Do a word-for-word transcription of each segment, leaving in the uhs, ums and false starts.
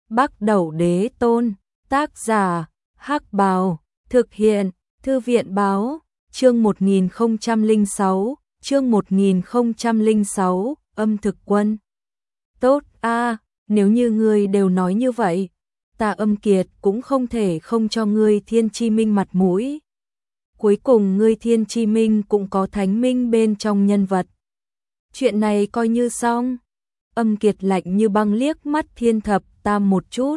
Bắc Đẩu Đế Tôn, tác giả, Hắc Bào, thực hiện, Thư viện Báo, chương một nghìn không trăm lẻ sáu, chương một nghìn không trăm lẻ sáu, âm thực quân. Tốt a, nếu như ngươi đều nói như vậy, ta Âm Kiệt cũng không thể không cho ngươi Thiên Chi Minh mặt mũi. Cuối cùng ngươi Thiên Chi Minh cũng có Thánh Minh bên trong nhân vật. Chuyện này coi như xong. Âm Kiệt lạnh như băng liếc mắt Thiên Thập Tam một chút,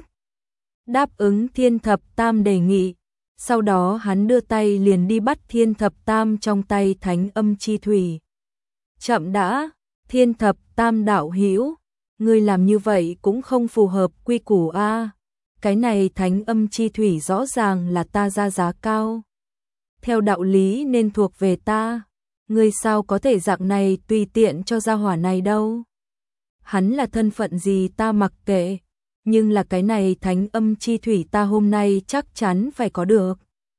đáp ứng Thiên Thập Tam đề nghị. Sau đó hắn đưa tay liền đi bắt Thiên Thập Tam trong tay Thánh Âm Chi Thủy. Chậm đã, Thiên Thập Tam đạo hữu, ngươi làm như vậy cũng không phù hợp quy củ a. Cái này Thánh Âm Chi Thủy rõ ràng là ta ra giá cao, theo đạo lý nên thuộc về ta, ngươi sao có thể dạng này tùy tiện cho gia hỏa này đâu. Hắn là thân phận gì ta mặc kệ, nhưng là cái này Thánh Âm Chi Thủy ta hôm nay chắc chắn phải có được.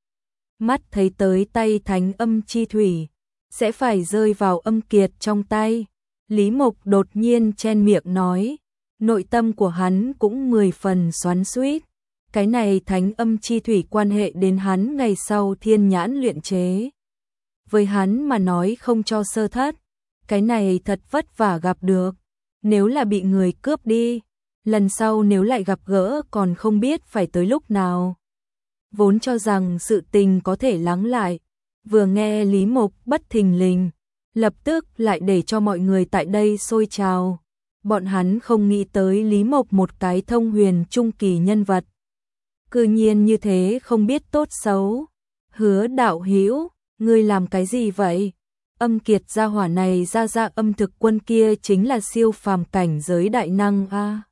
Mắt thấy tới tay Thánh Âm Chi Thủy sẽ phải rơi vào Âm Kiệt trong tay, Lý Mộc đột nhiên chen miệng nói, nội tâm của hắn cũng mười phần xoắn xuýt. Cái này Thánh Âm Chi Thủy quan hệ đến hắn ngày sau thiên nhãn luyện chế. Với hắn mà nói không cho sơ thất, cái này thật vất vả gặp được, nếu là bị người cướp đi, lần sau nếu lại gặp gỡ còn không biết phải tới lúc nào. Vốn cho rằng sự tình có thể lắng lại, vừa nghe Lý Mộc bất thình lình, lập tức lại để cho mọi người tại đây sôi trào. Bọn hắn không nghĩ tới Lý Mộc một cái thông huyền trung kỳ nhân vật, cư nhiên như thế không biết tốt xấu. Hứa đạo hữu, ngươi làm cái gì vậy? Âm Kiệt gia hỏa này ra ra âm thực quân kia chính là siêu phàm cảnh giới đại năng a. À.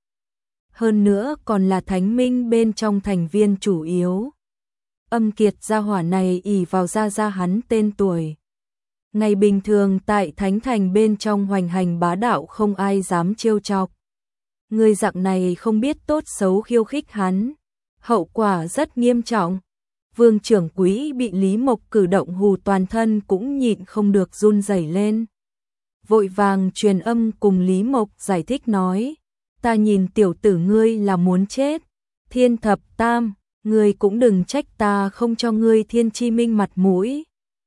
Hơn nữa còn là Thánh Minh bên trong thành viên chủ yếu. Âm Kiệt gia hỏa này ỷ vào ra ra hắn tên tuổi, ngày bình thường tại Thánh Thành bên trong hoành hành bá đạo không ai dám trêu chọc. Người dạng này không biết tốt xấu khiêu khích hắn, hậu quả rất nghiêm trọng. Vương trưởng quý bị Lý Mộc cử động hù toàn thân cũng nhịn không được run rẩy lên. Vội vàng truyền âm cùng Lý Mộc giải thích nói, ta nhìn tiểu tử ngươi là muốn chết. Thiên Thập Tam, ngươi cũng đừng trách ta không cho ngươi Thiên Chi Minh mặt mũi.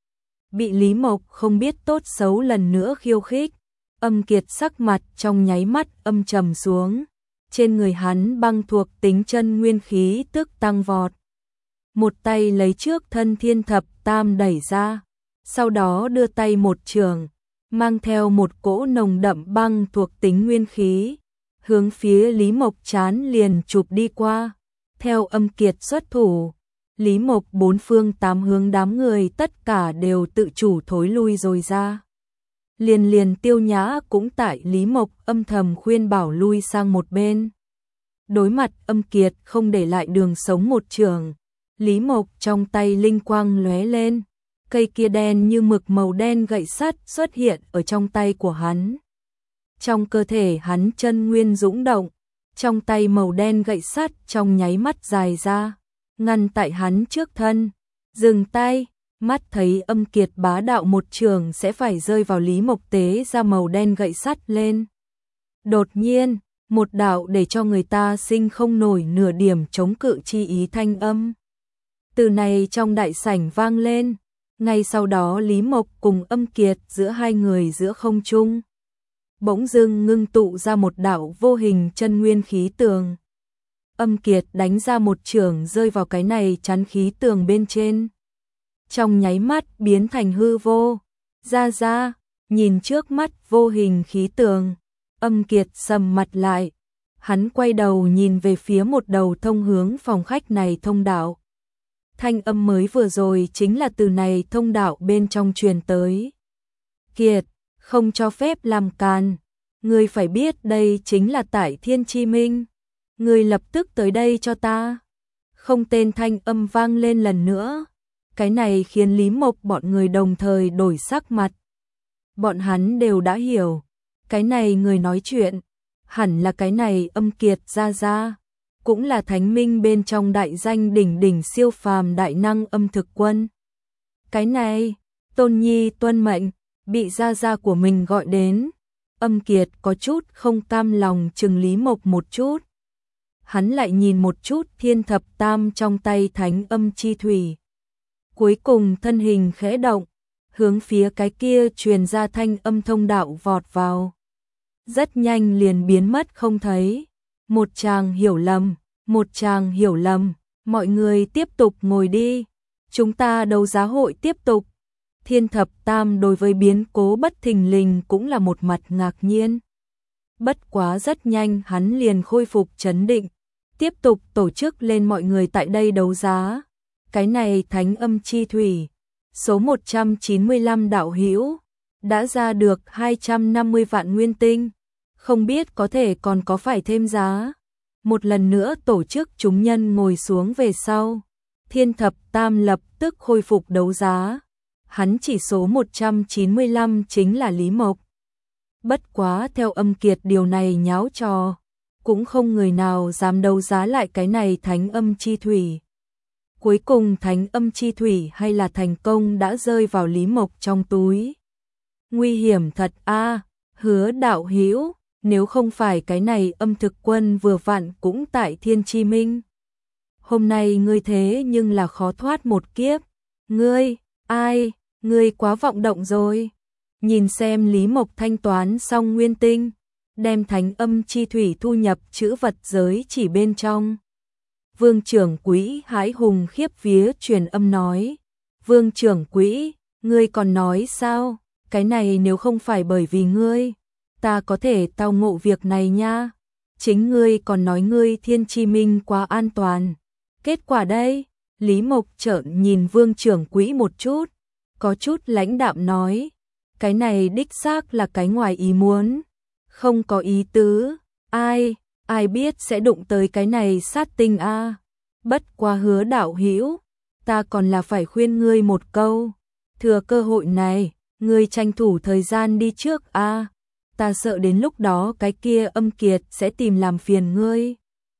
Bị Lý Mộc không biết tốt xấu lần nữa khiêu khích, Âm Kiệt sắc mặt trong nháy mắt âm trầm xuống. Trên người hắn băng thuộc tính chân nguyên khí tức tăng vọt. Một tay lấy trước thân Thiên Thập Tam đẩy ra, sau đó đưa tay một trường, mang theo một cỗ nồng đậm băng thuộc tính nguyên khí, hướng phía Lý Mộc chán liền chụp đi qua. Theo Âm Kiệt xuất thủ, Lý Mộc bốn phương tám hướng đám người tất cả đều tự chủ thối lui rồi ra. Liền liền Tiêu Nhã cũng tại Lý Mộc âm thầm khuyên bảo lui sang một bên. Đối mặt Âm Kiệt không để lại đường sống một trường, Lý Mộc trong tay linh quang lóe lên, cây kia đen như mực màu đen gậy sắt xuất hiện ở trong tay của hắn. Trong cơ thể hắn chân nguyên dũng động, trong tay màu đen gậy sắt trong nháy mắt dài ra, ngăn tại hắn trước thân. Dừng tay, mắt thấy Âm Kiệt bá đạo một trường sẽ phải rơi vào Lý Mộc tế ra màu đen gậy sắt lên. Đột nhiên, một đạo để cho người ta sinh không nổi nửa điểm chống cự chi ý thanh âm từ này trong đại sảnh vang lên. Ngay sau đó Lý Mộc cùng Âm Kiệt giữa hai người giữa không trung bỗng dưng ngưng tụ ra một đạo vô hình chân nguyên khí tường. Âm Kiệt đánh ra một chưởng rơi vào cái này chắn khí tường bên trên, trong nháy mắt biến thành hư vô. Ra ra, nhìn trước mắt vô hình khí tường, Âm Kiệt sầm mặt lại. Hắn quay đầu nhìn về phía một đầu thông hướng phòng khách này thông đạo. Thanh âm mới vừa rồi chính là từ này thông đạo bên trong truyền tới. Kiệt, không cho phép làm càn. Ngươi phải biết đây chính là tại Thiên Chi Minh. Ngươi lập tức tới đây cho ta. Không tên thanh âm vang lên lần nữa. Cái này khiến Lý Mộc bọn người đồng thời đổi sắc mặt. Bọn hắn đều đã hiểu, cái này người nói chuyện hẳn là cái này Âm Kiệt ra ra, cũng là Thánh Minh bên trong đại danh đỉnh đỉnh siêu phàm đại năng Âm Thực Quân. Cái này, Tôn Nhi tuân mệnh, bị gia gia của mình gọi đến. Âm Kiệt có chút không cam lòng chừng Lý Mộc một chút. hắn lại nhìn một chút Thiên Thập Tam trong tay Thánh Âm Chi Thủy. Cuối cùng thân hình khẽ động, hướng phía cái kia truyền ra thanh âm thông đạo vọt vào. Rất nhanh liền biến mất không thấy. Một chàng hiểu lầm, một chàng hiểu lầm, mọi người tiếp tục ngồi đi. Chúng ta đấu giá hội tiếp tục. Thiên Thập Tam đối với biến cố bất thình lình cũng là một mặt ngạc nhiên. Bất quá rất nhanh hắn liền khôi phục trấn định, tiếp tục tổ chức lên mọi người tại đây đấu giá. Cái này Thánh Âm Chi Thủy, số một trăm chín mươi lăm đạo hữu, đã ra được hai trăm năm mươi vạn nguyên tinh, không biết có thể còn có phải thêm giá. Một lần nữa tổ chức chúng nhân ngồi xuống về sau, Thiên Thập Tam lập tức khôi phục đấu giá. Hắn chỉ số một trăm chín mươi lăm chính là Lý Mộc. Bất quá theo Âm Kiệt điều này nháo trò, cũng không người nào dám đấu giá lại cái này Thánh Âm Chi Thủy. Cuối cùng Thánh Âm Chi Thủy hay là thành công đã rơi vào Lý Mộc trong túi. Nguy hiểm thật a, Hứa đạo hữu, nếu không phải cái này Âm Thực Quân vừa vặn cũng tại Thiên Chi Minh. Hôm nay ngươi thế nhưng là khó thoát một kiếp. Ngươi, ai, ngươi quá vọng động rồi. Nhìn xem Lý Mộc thanh toán xong nguyên tinh, đem Thánh Âm Chi Thủy thu nhập chữ vật giới chỉ bên trong. Vương trưởng quỹ hãi hùng khiếp vía truyền âm nói. Vương trưởng quỹ, ngươi còn nói sao? Cái này nếu không phải bởi vì ngươi, ta có thể tao ngộ việc này nha. Chính ngươi còn nói ngươi Thiên Chi Minh quá an toàn. Kết quả đây, Lý Mộc trợn nhìn Vương trưởng quỹ một chút, có chút lãnh đạm nói. Cái này đích xác là cái ngoài ý muốn, không có ý tứ, ai, ai biết sẽ đụng tới cái này sát tinh a. À. Bất quá Hứa đạo hữu, ta còn là phải khuyên ngươi một câu, thừa cơ hội này, ngươi tranh thủ thời gian đi trước a. À. Ta sợ đến lúc đó cái kia Âm Kiệt sẽ tìm làm phiền ngươi.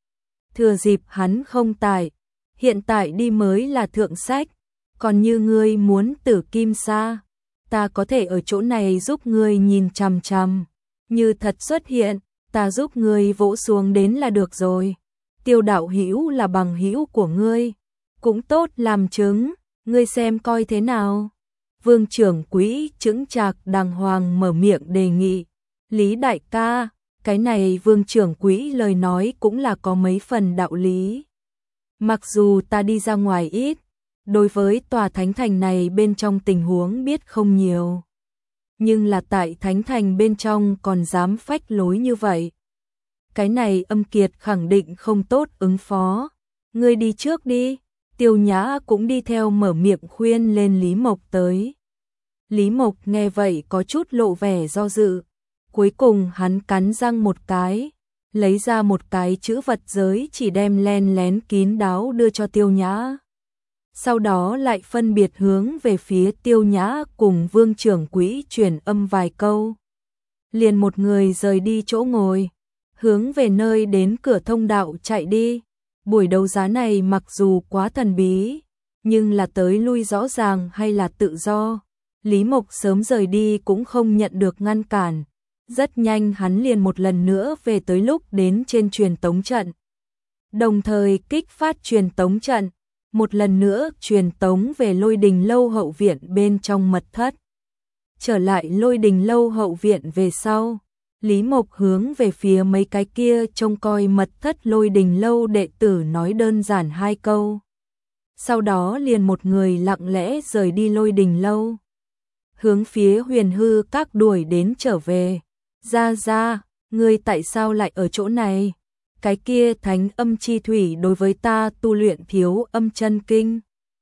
Thừa dịp hắn không tại, hiện tại đi mới là thượng sách, còn như ngươi muốn tử kim sa, ta có thể ở chỗ này giúp ngươi nhìn chằm chằm, như thật xuất hiện, ta giúp ngươi vỗ xuống đến là được rồi. Tiêu đạo hữu là bằng hữu của ngươi, cũng tốt làm chứng, ngươi xem coi thế nào. Vương trưởng quỹ chững chạc đàng hoàng mở miệng đề nghị. Lý đại ca, cái này Vương trưởng quỹ lời nói cũng là có mấy phần đạo lý. Mặc dù ta đi ra ngoài ít, đối với tòa thánh thành này bên trong tình huống biết không nhiều, nhưng là tại thánh thành bên trong còn dám phách lối như vậy. Cái này Âm Kiệt khẳng định không tốt ứng phó. Ngươi đi trước đi. Tiêu Nhã cũng đi theo mở miệng khuyên lên Lý Mộc tới. Lý Mộc nghe vậy có chút lộ vẻ do dự. Cuối cùng hắn cắn răng một cái, lấy ra một cái chữ vật giới chỉ đem len lén kín đáo đưa cho Tiêu Nhã. Sau đó lại phân biệt hướng về phía Tiêu Nhã cùng Vương trưởng quỹ truyền âm vài câu. Liền một người rời đi chỗ ngồi, hướng về nơi đến cửa thông đạo chạy đi. Buổi đấu giá này mặc dù quá thần bí, nhưng là tới lui rõ ràng hay là tự do. Lý Mộc sớm rời đi cũng không nhận được ngăn cản. Rất nhanh hắn liền một lần nữa về tới lúc đến trên truyền tống trận. Đồng thời kích phát truyền tống trận, một lần nữa truyền tống về Lôi Đình lâu hậu viện bên trong mật thất. Trở lại Lôi Đình lâu hậu viện về sau, Lý Mộc hướng về phía mấy cái kia trông coi mật thất Lôi Đình lâu đệ tử nói đơn giản hai câu. Sau đó liền một người lặng lẽ rời đi Lôi Đình lâu, hướng phía Huyền Hư Các đuổi đến trở về. Ra ra, ngươi tại sao lại ở chỗ này? Cái kia Thánh Âm Chi Thủy đối với ta tu luyện thiếu âm chân kinh,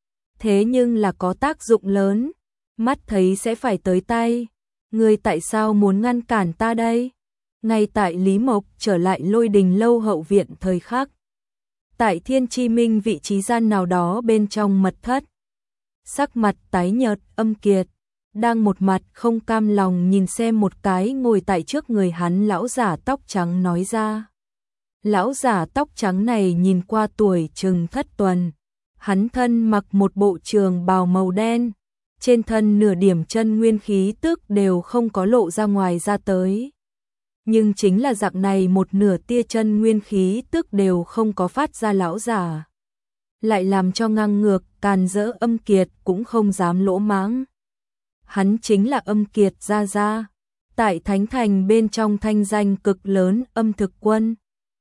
thế nhưng là có tác dụng lớn, mắt thấy sẽ phải tới tay. Ngươi tại sao muốn ngăn cản ta đây? Ngay tại Lý Mộc trở lại Lôi Đình lâu hậu viện thời khắc, tại Thiên Chi Minh vị trí gian nào đó bên trong mật thất, sắc mặt tái nhợt Âm Kiệt đang một mặt không cam lòng nhìn xem một cái ngồi tại trước người hắn lão giả tóc trắng nói ra. Lão giả tóc trắng này nhìn qua tuổi chừng thất tuần, hắn thân mặc một bộ trường bào màu đen, trên thân nửa điểm chân nguyên khí tức đều không có lộ ra ngoài ra tới. Nhưng chính là dạng này một nửa tia chân nguyên khí tức đều không có phát ra lão giả. Lại làm cho ngang ngược, càn rỡ Âm Kiệt cũng không dám lỗ mãng. Hắn chính là Âm Kiệt gia gia, tại Thánh Thành bên trong thanh danh cực lớn Âm Thực Quân.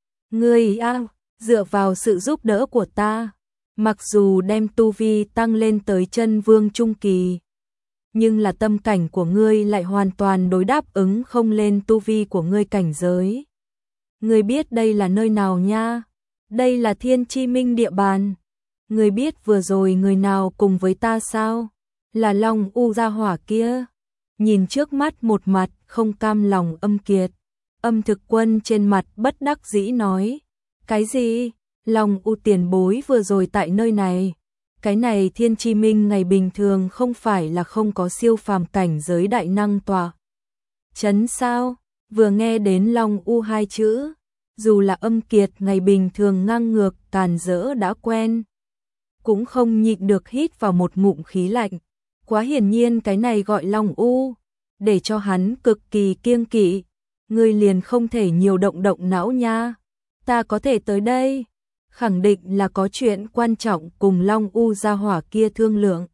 Ngươi a, dựa vào sự giúp đỡ của ta, mặc dù đem tu vi tăng lên tới chân vương trung kỳ, nhưng là tâm cảnh của ngươi lại hoàn toàn đối đáp ứng không lên tu vi của ngươi cảnh giới. Ngươi biết đây là nơi nào nha? Đây là Thiên Chi Minh địa bàn. Ngươi biết vừa rồi người nào cùng với ta sao? Là Long U gia hỏa kia. Nhìn trước mắt một mặt không cam lòng Âm Kiệt, Âm Thực Quân trên mặt bất đắc dĩ nói, cái gì? Long U tiền bối vừa rồi tại nơi này. Cái này Thiên Chi Minh ngày bình thường không phải là không có siêu phàm cảnh giới đại năng tọa chấn sao? Vừa nghe đến Long U hai chữ, dù là Âm Kiệt ngày bình thường ngang ngược càn rỡ đã quen, cũng không nhịn được hít vào một ngụm khí lạnh. Quá hiển nhiên cái này gọi Long U, để cho hắn cực kỳ kiêng kỵ. Ngươi liền không thể nhiều động động não nha. Ta có thể tới đây, khẳng định là có chuyện quan trọng cùng Long U gia hỏa kia thương lượng.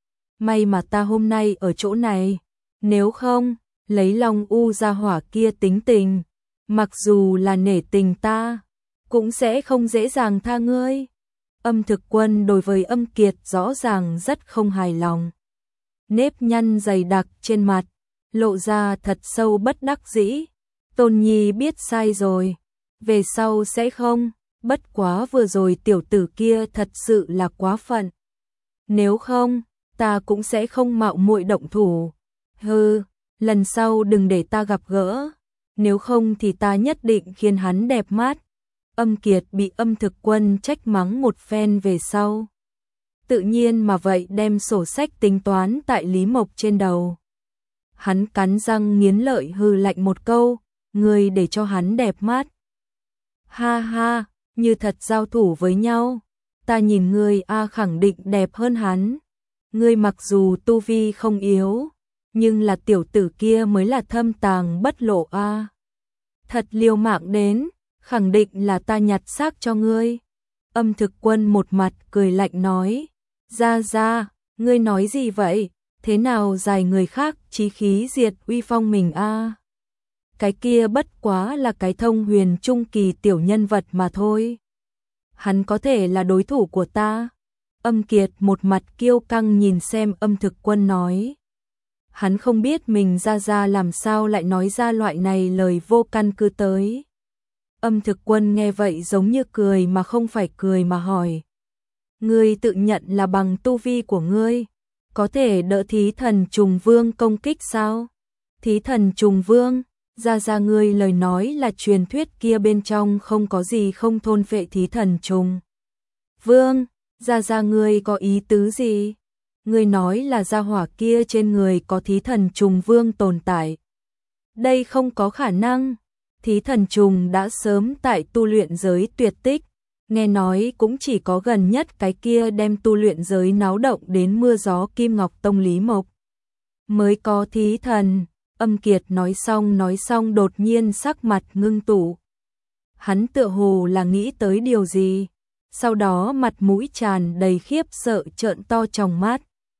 May mà ta hôm nay ở chỗ này, nếu không, lấy Long U gia hỏa kia tính tình, mặc dù là nể tình ta, cũng sẽ không dễ dàng tha ngươi. Âm Thực Quân đối với Âm Kiệt rõ ràng rất không hài lòng. Nếp nhăn dày đặc trên mặt, lộ ra thật sâu bất đắc dĩ. Tôn Nhi biết sai rồi, về sau sẽ không, bất quá vừa rồi tiểu tử kia thật sự là quá phận. Nếu không, ta cũng sẽ không mạo muội động thủ. Hừ, lần sau đừng để ta gặp gỡ, nếu không thì ta nhất định khiến hắn đẹp mắt. Âm Kiệt bị Âm Thực Quân trách mắng một phen về sau, tự nhiên mà vậy đem sổ sách tính toán tại Lý Mộc trên đầu. Hắn cắn răng nghiến lợi hừ lạnh một câu, ngươi để cho hắn đẹp mắt. Ha ha, như thật giao thủ với nhau, ta nhìn ngươi a khẳng định đẹp hơn hắn. Ngươi mặc dù tu vi không yếu, nhưng là tiểu tử kia mới là thâm tàng bất lộ a. Thật liều mạng đến, khẳng định là ta nhặt xác cho ngươi. Âm Thực Quân một mặt cười lạnh nói, ra ra, ngươi nói gì vậy? Thế nào dài người khác chí khí diệt uy phong mình a? Cái kia bất quá là cái thông huyền trung kỳ tiểu nhân vật mà thôi. Hắn có thể là đối thủ của ta. Âm Kiệt một mặt kiêu căng nhìn xem Âm Thực Quân nói. Hắn không biết mình ra ra làm sao lại nói ra loại này lời vô căn cứ tới. Âm Thực Quân nghe vậy giống như cười mà không phải cười mà hỏi. Ngươi tự nhận là bằng tu vi của ngươi, có thể đỡ Thí Thần Trùng Vương công kích sao? Thí Thần Trùng Vương, ra ra ngươi lời nói là truyền thuyết kia bên trong không có gì không thôn phệ Thí Thần Trùng Vương, ra ra ngươi có ý tứ gì? Ngươi nói là gia hỏa kia trên người có Thí Thần Trùng Vương tồn tại. Đây không có khả năng. Thí Thần Trùng đã sớm tại tu luyện giới tuyệt tích, nghe nói cũng chỉ có gần nhất cái kia đem tu luyện giới náo động đến mưa gió Kim Ngọc Tông Lý Mộc mới có Thí Thần. Âm Kiệt nói xong nói xong đột nhiên sắc mặt ngưng tụ. Hắn tựa hồ là nghĩ tới điều gì, sau đó mặt mũi tràn đầy khiếp sợ trợn to tròng mắt.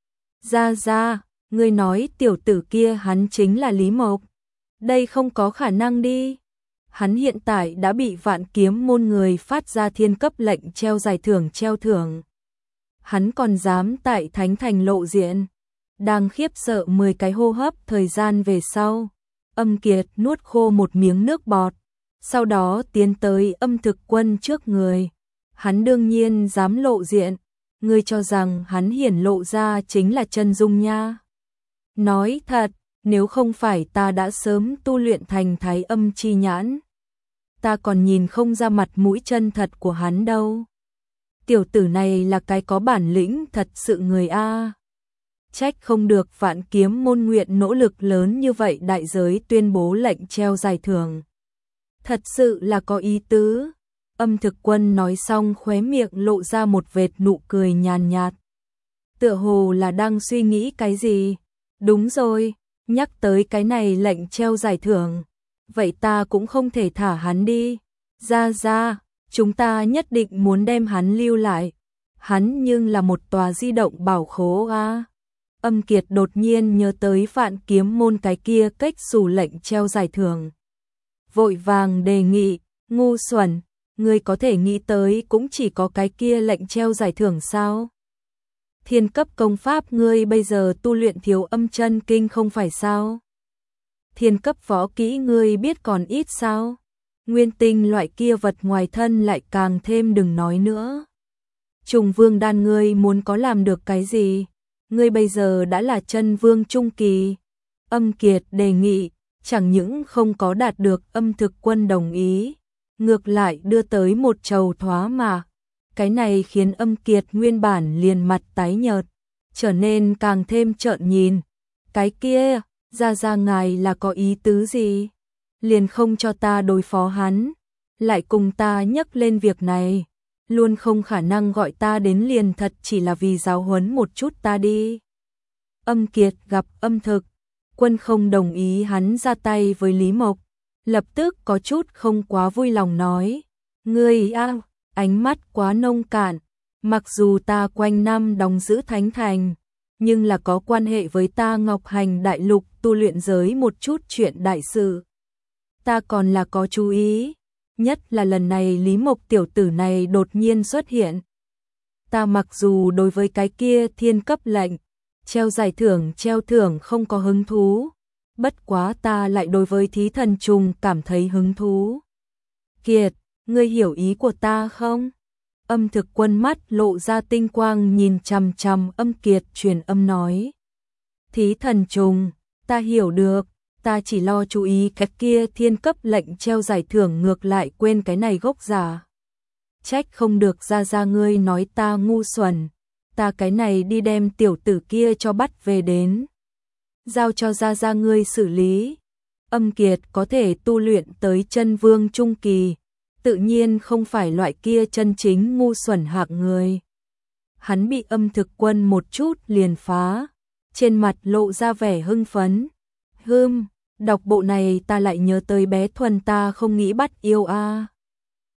Ra ra, ngươi nói tiểu tử kia hắn chính là Lý Mộc. Đây không có khả năng đi. Hắn hiện tại đã bị Vạn Kiếm môn người phát ra thiên cấp lệnh treo giải thưởng treo thưởng. Hắn còn dám tại Thánh Thành lộ diện. Đang khiếp sợ mười cái hô hấp thời gian về sau, Âm Kiệt nuốt khô một miếng nước bọt, sau đó tiến tới Âm Thực Quân trước người. Hắn đương nhiên dám lộ diện, ngươi cho rằng hắn hiển lộ ra chính là chân dung nha. Nói thật, nếu không phải ta đã sớm tu luyện thành Thái Âm chi nhãn, ta còn nhìn không ra mặt mũi chân thật của hắn đâu. Tiểu tử này là cái có bản lĩnh thật sự người a. Trách không được Vạn Kiếm môn nguyện nỗ lực lớn như vậy đại giới tuyên bố lệnh treo giải thưởng. Thật sự là có ý tứ. Âm Thực Quân nói xong khóe miệng lộ ra một vệt nụ cười nhàn nhạt. Tựa hồ là đang suy nghĩ cái gì. Đúng rồi, nhắc tới cái này lệnh treo giải thưởng. vậy ta cũng không thể thả hắn đi. Ra ra, chúng ta nhất định muốn đem hắn lưu lại. Hắn nhưng là một tòa di động bảo khố a. Âm Kiệt đột nhiên nhớ tới Vạn Kiếm môn cái kia cách xù lệnh treo giải thưởng. Vội vàng đề nghị, ngu xuẩn, ngươi có thể nghĩ tới cũng chỉ có cái kia lệnh treo giải thưởng sao? Thiên cấp công pháp ngươi bây giờ tu luyện thiếu âm chân kinh không phải sao? Thiên cấp võ kỹ ngươi biết còn ít sao? Nguyên tinh loại kia vật ngoài thân lại càng thêm đừng nói nữa. Trùng vương đan ngươi muốn có làm được cái gì? Ngươi bây giờ đã là chân vương trung kỳ. Âm Kiệt đề nghị, chẳng những không có đạt được Âm Thực Quân đồng ý, ngược lại đưa tới một trầu thoá mạ. Cái này khiến Âm Kiệt nguyên bản liền mặt tái nhợt, trở nên càng thêm trợn nhìn. Cái kia, ra ra ngài là có ý tứ gì? Liền không cho ta đối phó hắn, lại cùng ta nhắc lên việc này. Luôn không khả năng gọi ta đến liền thật chỉ là vì giáo huấn một chút ta đi. Âm Kiệt gặp Âm Thực Quân không đồng ý hắn ra tay với Lý Mộc, lập tức có chút không quá vui lòng nói, ngươi a, ánh mắt quá nông cạn, mặc dù ta quanh năm đóng giữ thánh thành, nhưng là có quan hệ với ta Ngọc Hành đại lục tu luyện giới một chút chuyện đại sự. Ta còn là có chú ý, nhất là lần này Lý Mộc tiểu tử này đột nhiên xuất hiện. Ta mặc dù đối với cái kia thiên cấp lệnh, treo giải thưởng treo thưởng không có hứng thú, bất quá ta lại đối với thí thần trùng cảm thấy hứng thú. Kiệt, ngươi hiểu ý của ta không? Âm Thực Quân mắt lộ ra tinh quang nhìn chằm chằm Âm Kiệt truyền âm nói. Thí thần trùng, ta hiểu được, ta chỉ lo chú ý cái kia thiên cấp lệnh treo giải thưởng ngược lại quên cái này gốc giả. Trách không được ra ra ngươi nói ta ngu xuẩn, ta cái này đi đem tiểu tử kia cho bắt về đến. Giao cho ra ra ngươi xử lý. Âm Kiệt có thể tu luyện tới chân vương trung kỳ, tự nhiên không phải loại kia chân chính ngu xuẩn hạng người. Hắn bị Âm Thực Quân một chút liền phá, trên mặt lộ ra vẻ hưng phấn. Hừm, đọc bộ này ta lại nhớ tới bé Thuần ta không nghĩ bắt yêu a.